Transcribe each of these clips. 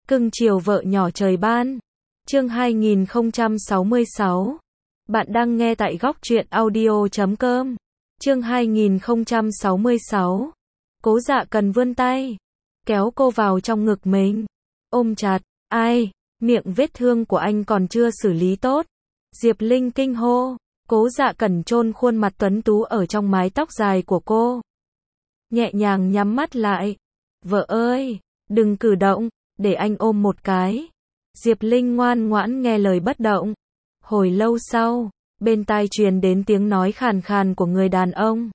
Cưng chiều vợ nhỏ trời ban. Chương 2066. Bạn đang nghe tại góc truyện audio.com. Chương 2066. Cố Dạ Cần vươn tay, kéo cô vào trong ngực mình, ôm chặt. Ai, miệng vết thương của anh còn chưa xử lý tốt. Diệp Linh kinh hô. Cố Dạ Cần chôn khuôn mặt tuấn tú ở trong mái tóc dài của cô, nhẹ nhàng nhắm mắt lại. Vợ ơi, đừng cử động, để anh ôm một cái. Diệp Linh ngoan ngoãn nghe lời bất động. Hồi lâu sau, bên tai truyền đến tiếng nói khàn khàn của người đàn ông.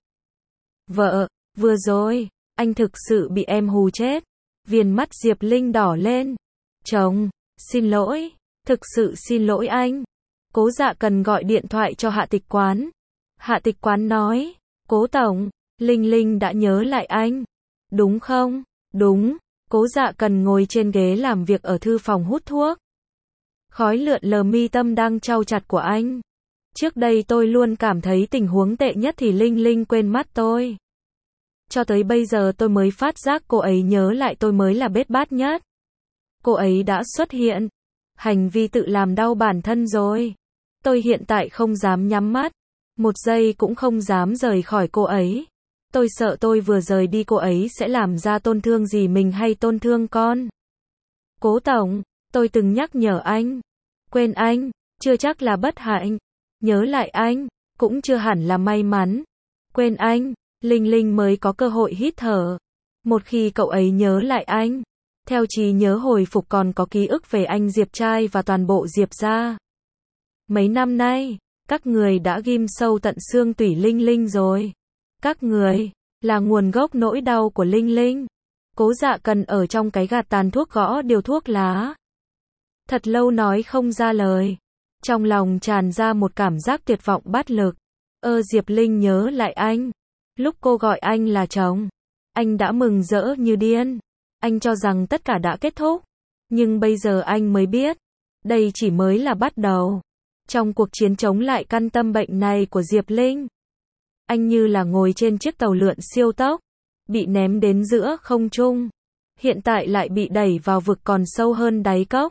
Vợ, vừa rồi, anh thực sự bị em hù chết. Viền mắt Diệp Linh đỏ lên. Chồng, xin lỗi, thực sự xin lỗi anh. Cố Dạ Cần gọi điện thoại cho Hạ Tịch Quán. Hạ Tịch Quán nói, Cố tổng, Linh Linh đã nhớ lại anh. Đúng không? Đúng. Cố Dạ Cần ngồi trên ghế làm việc ở thư phòng hút thuốc. Khói lượn lờ mi tâm đang trau chặt của anh. Trước đây tôi luôn cảm thấy tình huống tệ nhất thì Linh Linh quên mất tôi. Cho tới bây giờ tôi mới phát giác cô ấy nhớ lại tôi mới là bết bát nhất. Cô ấy đã xuất hiện. Hành vi tự làm đau bản thân rồi. Tôi hiện tại không dám nhắm mắt. Một giây cũng không dám rời khỏi cô ấy. Tôi sợ tôi vừa rời đi cô ấy sẽ làm ra tổn thương gì mình hay tổn thương con. Cố tổng, tôi từng nhắc nhở anh. Quên anh, chưa chắc là bất hạnh. Nhớ lại anh, cũng chưa hẳn là may mắn. Quên anh, Linh Linh mới có cơ hội hít thở. Một khi cậu ấy nhớ lại anh, theo trí nhớ hồi phục còn có ký ức về anh Diệp trai và toàn bộ Diệp gia. Mấy năm nay, các người đã ghim sâu tận xương tủy Linh Linh rồi. Các người là nguồn gốc nỗi đau của Linh Linh. Cố Dạ Cần ở trong cái gạt tàn thuốc gõ điều thuốc lá. Thật lâu nói không ra lời. Trong lòng tràn ra một cảm giác tuyệt vọng bất lực. Diệp Linh nhớ lại anh. Lúc cô gọi anh là chồng, anh đã mừng rỡ như điên. Anh cho rằng tất cả đã kết thúc. Nhưng bây giờ anh mới biết, đây chỉ mới là bắt đầu. Trong cuộc chiến chống lại căn tâm bệnh này của Diệp Linh, anh như là ngồi trên chiếc tàu lượn siêu tốc, bị ném đến giữa không trung. Hiện tại lại bị đẩy vào vực còn sâu hơn đáy cốc.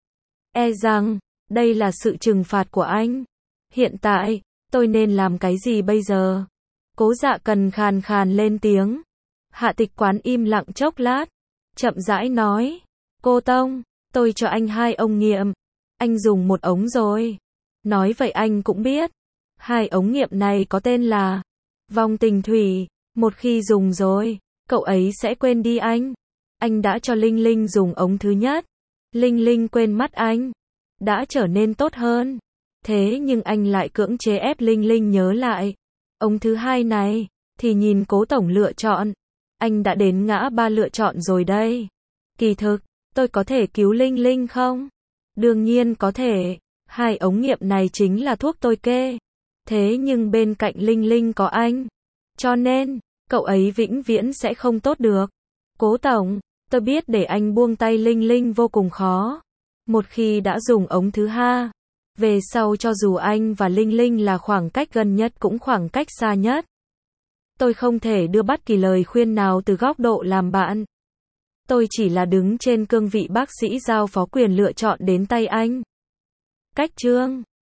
Rằng, đây là sự trừng phạt của anh. Hiện tại, tôi nên làm cái gì bây giờ? Cố Dạ Cần khàn khàn lên tiếng. Hạ Tịch Quán im lặng chốc lát, chậm rãi nói. Cô Tông, tôi cho anh 2 ống nghiệm. Anh dùng 1 ống rồi. Nói vậy anh cũng biết. 2 ống nghiệm này có tên là Vong Tình Thủy. Một khi dùng rồi, cậu ấy sẽ quên đi anh. Anh đã cho Linh Linh dùng ống thứ nhất. Linh Linh quên mất anh. Đã trở nên tốt hơn. Thế nhưng anh lại cưỡng chế ép Linh Linh nhớ lại. Ống thứ hai này, thì nhìn Cố tổng lựa chọn. Anh đã đến ngã ba lựa chọn rồi đây. Kỳ thực, tôi có thể cứu Linh Linh không? Đương nhiên có thể. 2 ống nghiệm này chính là thuốc tôi kê. Thế nhưng bên cạnh Linh Linh có anh. Cho nên, cậu ấy vĩnh viễn sẽ không tốt được. Cố tổng, tôi biết để anh buông tay Linh Linh vô cùng khó. Một khi đã dùng ống thứ hai, về sau cho dù anh và Linh Linh là khoảng cách gần nhất cũng khoảng cách xa nhất. Tôi không thể đưa bất kỳ lời khuyên nào từ góc độ làm bạn. Tôi chỉ là đứng trên cương vị bác sĩ giao phó quyền lựa chọn đến tay anh. Cách chương